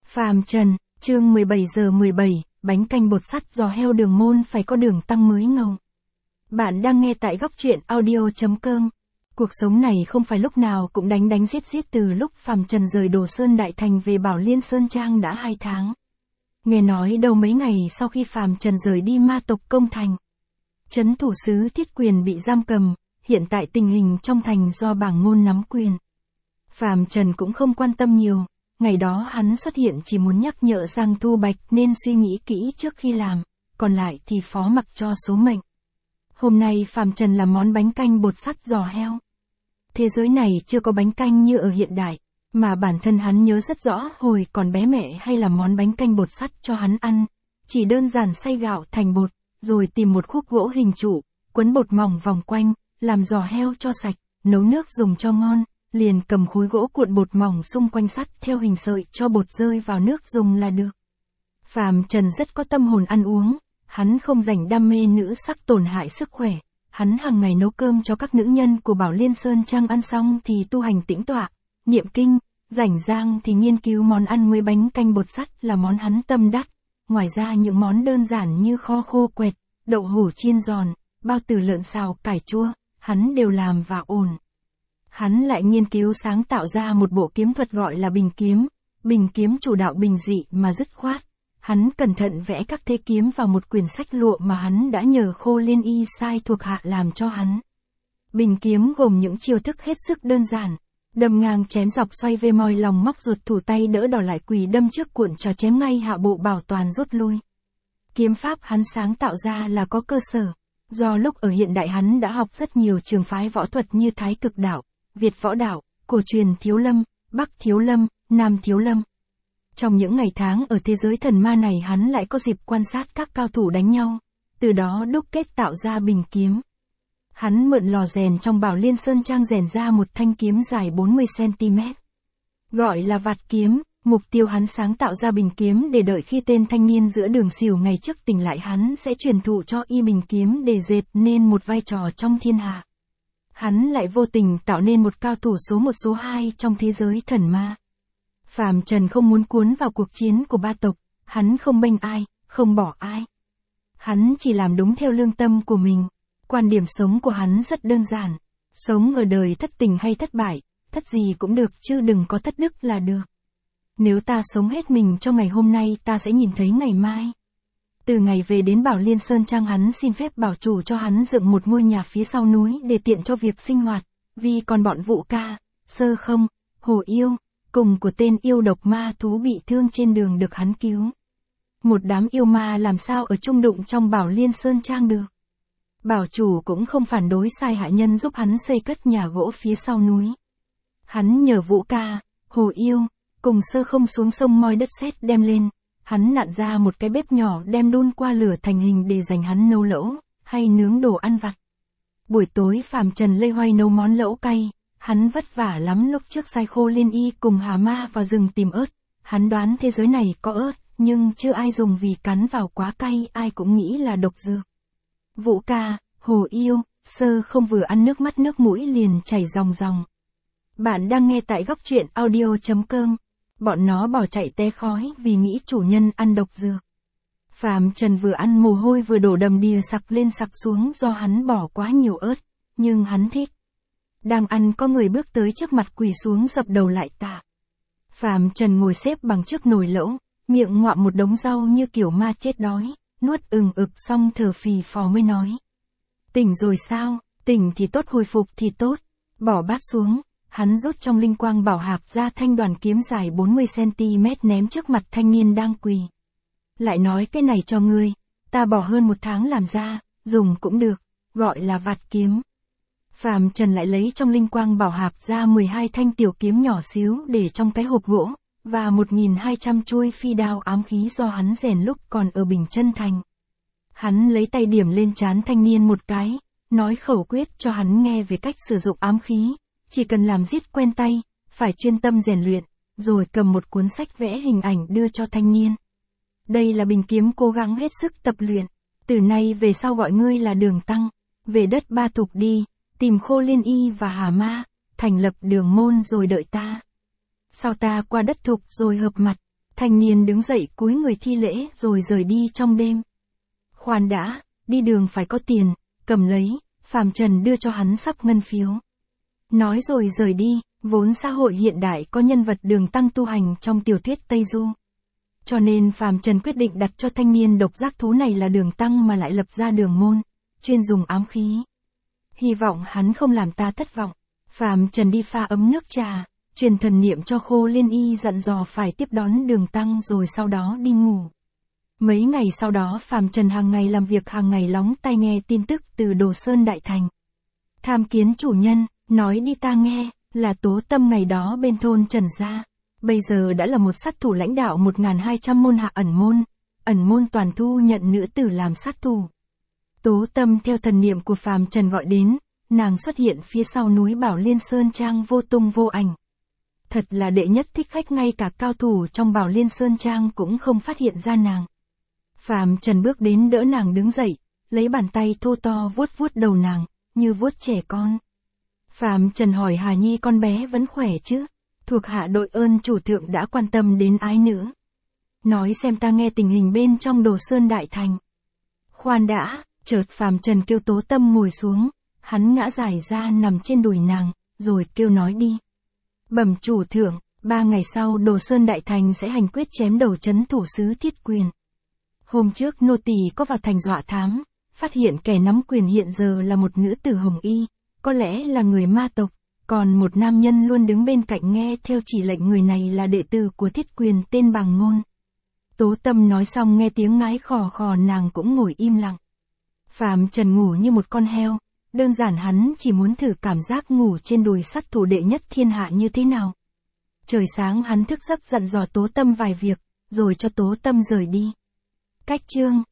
Phàm Trần, chương 17 giờ 17, bánh canh bột sắt giò heo đường môn phải có đường tăng mới ngầu. Bạn đang nghe tại góc truyện audio.com. Cuộc sống này không phải lúc nào cũng đánh giết từ lúc Phàm Trần rời Đồ Sơn Đại Thành về Bảo Liên Sơn Trang đã 2 tháng. Nghe nói đầu mấy ngày sau khi Phàm Trần rời đi ma tộc Công Thành, trấn thủ sứ Thiết Quyền bị giam cầm, hiện tại tình hình trong thành do Bảng Ngôn nắm quyền. Phàm Trần cũng không quan tâm nhiều. Ngày đó hắn xuất hiện chỉ muốn nhắc nhở Giang Thu Bạch nên suy nghĩ kỹ trước khi làm, còn lại thì phó mặc cho số mệnh. Hôm nay Phàm Trần làm món bánh canh bột sắt giò heo. Thế giới này chưa có bánh canh như ở hiện đại, mà bản thân hắn nhớ rất rõ hồi còn bé mẹ hay làm món bánh canh bột sắt cho hắn ăn. Chỉ đơn giản xay gạo thành bột, rồi tìm một khúc gỗ hình trụ, quấn bột mỏng vòng quanh, làm giò heo cho sạch, nấu nước dùng cho ngon. Liền cầm khối gỗ cuộn bột mỏng xung quanh sắt theo hình sợi cho bột rơi vào nước dùng là được. Phàm Trần rất có tâm hồn ăn uống, hắn không dành đam mê nữ sắc tổn hại sức khỏe, hắn hàng ngày nấu cơm cho các nữ nhân của Bảo Liên Sơn Trang ăn xong thì tu hành tĩnh tọa, niệm kinh, rảnh rang thì nghiên cứu món ăn mới. Bánh canh bột sắt là món hắn tâm đắc, ngoài ra những món đơn giản như kho khô quẹt, đậu hủ chiên giòn, bao tử lợn xào cải chua, hắn đều làm và ổn. Hắn lại nghiên cứu sáng tạo ra một bộ kiếm thuật gọi là bình kiếm chủ đạo bình dị mà dứt khoát. Hắn cẩn thận vẽ các thế kiếm vào một quyển sách lụa mà hắn đã nhờ Khô Liên Y sai thuộc hạ làm cho hắn. Bình kiếm gồm những chiêu thức hết sức đơn giản, đâm ngang chém dọc xoay về moi lòng móc ruột thủ tay đỡ đỏ lại quỳ đâm trước cuộn cho chém ngay hạ bộ bảo toàn rút lui. Kiếm pháp hắn sáng tạo ra là có cơ sở, do lúc ở hiện đại hắn đã học rất nhiều trường phái võ thuật như Thái Cực Đạo, Việt Võ Đạo, cổ truyền Thiếu Lâm, Bắc Thiếu Lâm, Nam Thiếu Lâm. Trong những ngày tháng ở thế giới thần ma này hắn lại có dịp quan sát các cao thủ đánh nhau, từ đó đúc kết tạo ra bình kiếm. Hắn mượn lò rèn trong Bảo Liên Sơn Trang rèn ra một thanh kiếm dài 40cm. Gọi là vạt kiếm, mục tiêu hắn sáng tạo ra bình kiếm để đợi khi tên thanh niên giữa đường xỉu ngày trước tỉnh lại hắn sẽ truyền thụ cho y bình kiếm để dệt nên một vai trò trong thiên hạ. Hắn lại vô tình tạo nên một cao thủ số 1 số 2 trong thế giới thần ma. Phàm Trần không muốn cuốn vào cuộc chiến của ba tộc, hắn không bênh ai, không bỏ ai. Hắn chỉ làm đúng theo lương tâm của mình. Quan điểm sống của hắn rất đơn giản. Sống ở đời thất tình hay thất bại, thất gì cũng được chứ đừng có thất đức là được. Nếu ta sống hết mình cho ngày hôm nay ta sẽ nhìn thấy ngày mai. Từ ngày về đến Bảo Liên Sơn Trang hắn xin phép bảo chủ cho hắn dựng một ngôi nhà phía sau núi để tiện cho việc sinh hoạt, vì còn bọn Vũ Ca, Sơ Không, Hồ Yêu, cùng của tên yêu độc ma thú bị thương trên đường được hắn cứu. Một đám yêu ma làm sao ở chung đụng trong Bảo Liên Sơn Trang được. Bảo chủ cũng không phản đối sai hạ nhân giúp hắn xây cất nhà gỗ phía sau núi. Hắn nhờ Vũ Ca, Hồ Yêu, cùng Sơ Không xuống sông moi đất sét đem lên. Hắn nặn ra một cái bếp nhỏ đem đun qua lửa thành hình để dành hắn nấu lẩu, hay nướng đồ ăn vặt. Buổi tối Phàm Trần lây hoay nấu món lẩu cay, hắn vất vả lắm lúc trước sai Khô Liên Y cùng Hà Ma vào rừng tìm ớt. Hắn đoán thế giới này có ớt, nhưng chưa ai dùng vì cắn vào quá cay ai cũng nghĩ là độc dược. Vũ Ca, Hồ Yêu, Sơ Không vừa ăn nước mắt nước mũi liền chảy ròng ròng. Bạn đang nghe tại góc truyện audio.com. Bọn nó bỏ chạy té khói vì nghĩ chủ nhân ăn độc dược. Phàm Trần vừa ăn mồ hôi vừa đổ đầm đìa sặc lên sặc xuống do hắn bỏ quá nhiều ớt, nhưng hắn thích. Đang ăn có người bước tới trước mặt quỳ xuống dập đầu lại tạ. Phàm Trần ngồi xếp bằng trước nồi lẩu, miệng ngoạm một đống rau như kiểu ma chết đói, nuốt ực xong thở phì phò mới nói. Tỉnh rồi sao? Tỉnh thì tốt, hồi phục thì tốt. Bỏ bát xuống. Hắn rút trong linh quang bảo hạp ra thanh đoàn kiếm dài 40cm ném trước mặt thanh niên đang quỳ. Lại nói cái này cho ngươi, ta bỏ hơn 1 tháng làm ra, dùng cũng được, gọi là vạt kiếm. Phàm Trần lại lấy trong linh quang bảo hạp ra 12 thanh tiểu kiếm nhỏ xíu để trong cái hộp gỗ, và 1200 chuôi phi đao ám khí do hắn rèn lúc còn ở Bình Chân Thành. Hắn lấy tay điểm lên trán thanh niên một cái, nói khẩu quyết cho hắn nghe về cách sử dụng ám khí. Chỉ cần làm giết quen tay, phải chuyên tâm rèn luyện, rồi cầm một cuốn sách vẽ hình ảnh đưa cho thanh niên. Đây là bình kiếm cố gắng hết sức tập luyện, từ nay về sau gọi ngươi là Đường Tăng, về đất Ba Thục đi, tìm Khô Liên Y và Hà Ma, thành lập đường môn rồi đợi ta. Sau ta qua đất Thục rồi hợp mặt, Thanh niên đứng dậy cúi người thi lễ rồi rời đi trong đêm. Khoan đã, đi đường phải có tiền, cầm lấy, Phàm Trần đưa cho hắn sắp ngân phiếu. Nói rồi rời đi, vốn xã hội hiện đại có nhân vật Đường Tăng tu hành trong tiểu thuyết Tây Du. Cho nên Phàm Trần quyết định đặt cho thanh niên độc giác thú này là Đường Tăng mà lại lập ra đường môn, chuyên dùng ám khí. Hy vọng hắn không làm ta thất vọng. Phàm Trần đi pha ấm nước trà, truyền thần niệm cho Khô Liên Y dặn dò phải tiếp đón Đường Tăng rồi sau đó đi ngủ. Mấy ngày sau đó Phàm Trần hàng ngày làm việc, hàng ngày lóng tai nghe tin tức từ Đồ Sơn Đại Thành. Tham kiến chủ nhân, nói đi ta nghe, là Tố Tâm ngày đó bên thôn Trần Gia. Bây giờ đã là một sát thủ lãnh đạo 1200 môn hạ ẩn môn toàn thu nhận nữ tử làm sát thủ. Tố Tâm theo thần niệm của Phàm Trần gọi đến, nàng xuất hiện phía sau núi Bảo Liên Sơn Trang vô tung vô ảnh. Thật là đệ nhất thích khách, ngay cả cao thủ trong Bảo Liên Sơn Trang cũng không phát hiện ra nàng. Phàm Trần bước đến đỡ nàng đứng dậy, lấy bàn tay thô to vuốt vuốt đầu nàng, như vuốt trẻ con. Phàm Trần hỏi Hà Nhi con bé vẫn khỏe chứ? Thuộc hạ đội ơn chủ thượng đã quan tâm đến ái nữ. Nói xem ta nghe tình hình bên trong Đồ Sơn Đại Thành. Khoan đã, chợt Phàm Trần kêu Tố Tâm ngồi xuống, hắn ngã dài ra nằm trên đùi nàng, rồi kêu nói đi. Bẩm chủ thượng, 3 ngày sau Đồ Sơn Đại Thành sẽ hành quyết chém đầu trấn thủ sứ Thiết Quyền. Hôm trước nô tỳ có vào thành dọa thám, phát hiện kẻ nắm quyền hiện giờ là một nữ tử hồng y, có lẽ là người ma tộc, còn một nam nhân luôn đứng bên cạnh nghe theo chỉ lệnh, người này là đệ tử của Thiết Quyền tên Bàng Ngôn. Tố Tâm nói xong nghe tiếng ngái khò khò nàng cũng ngồi im lặng. Phàm Trần ngủ như một con heo, đơn giản hắn chỉ muốn thử cảm giác ngủ trên đùi sát thủ đệ nhất thiên hạ như thế nào. Trời sáng hắn thức giấc dặn dò Tố Tâm vài việc, rồi cho Tố Tâm rời đi. Cách chương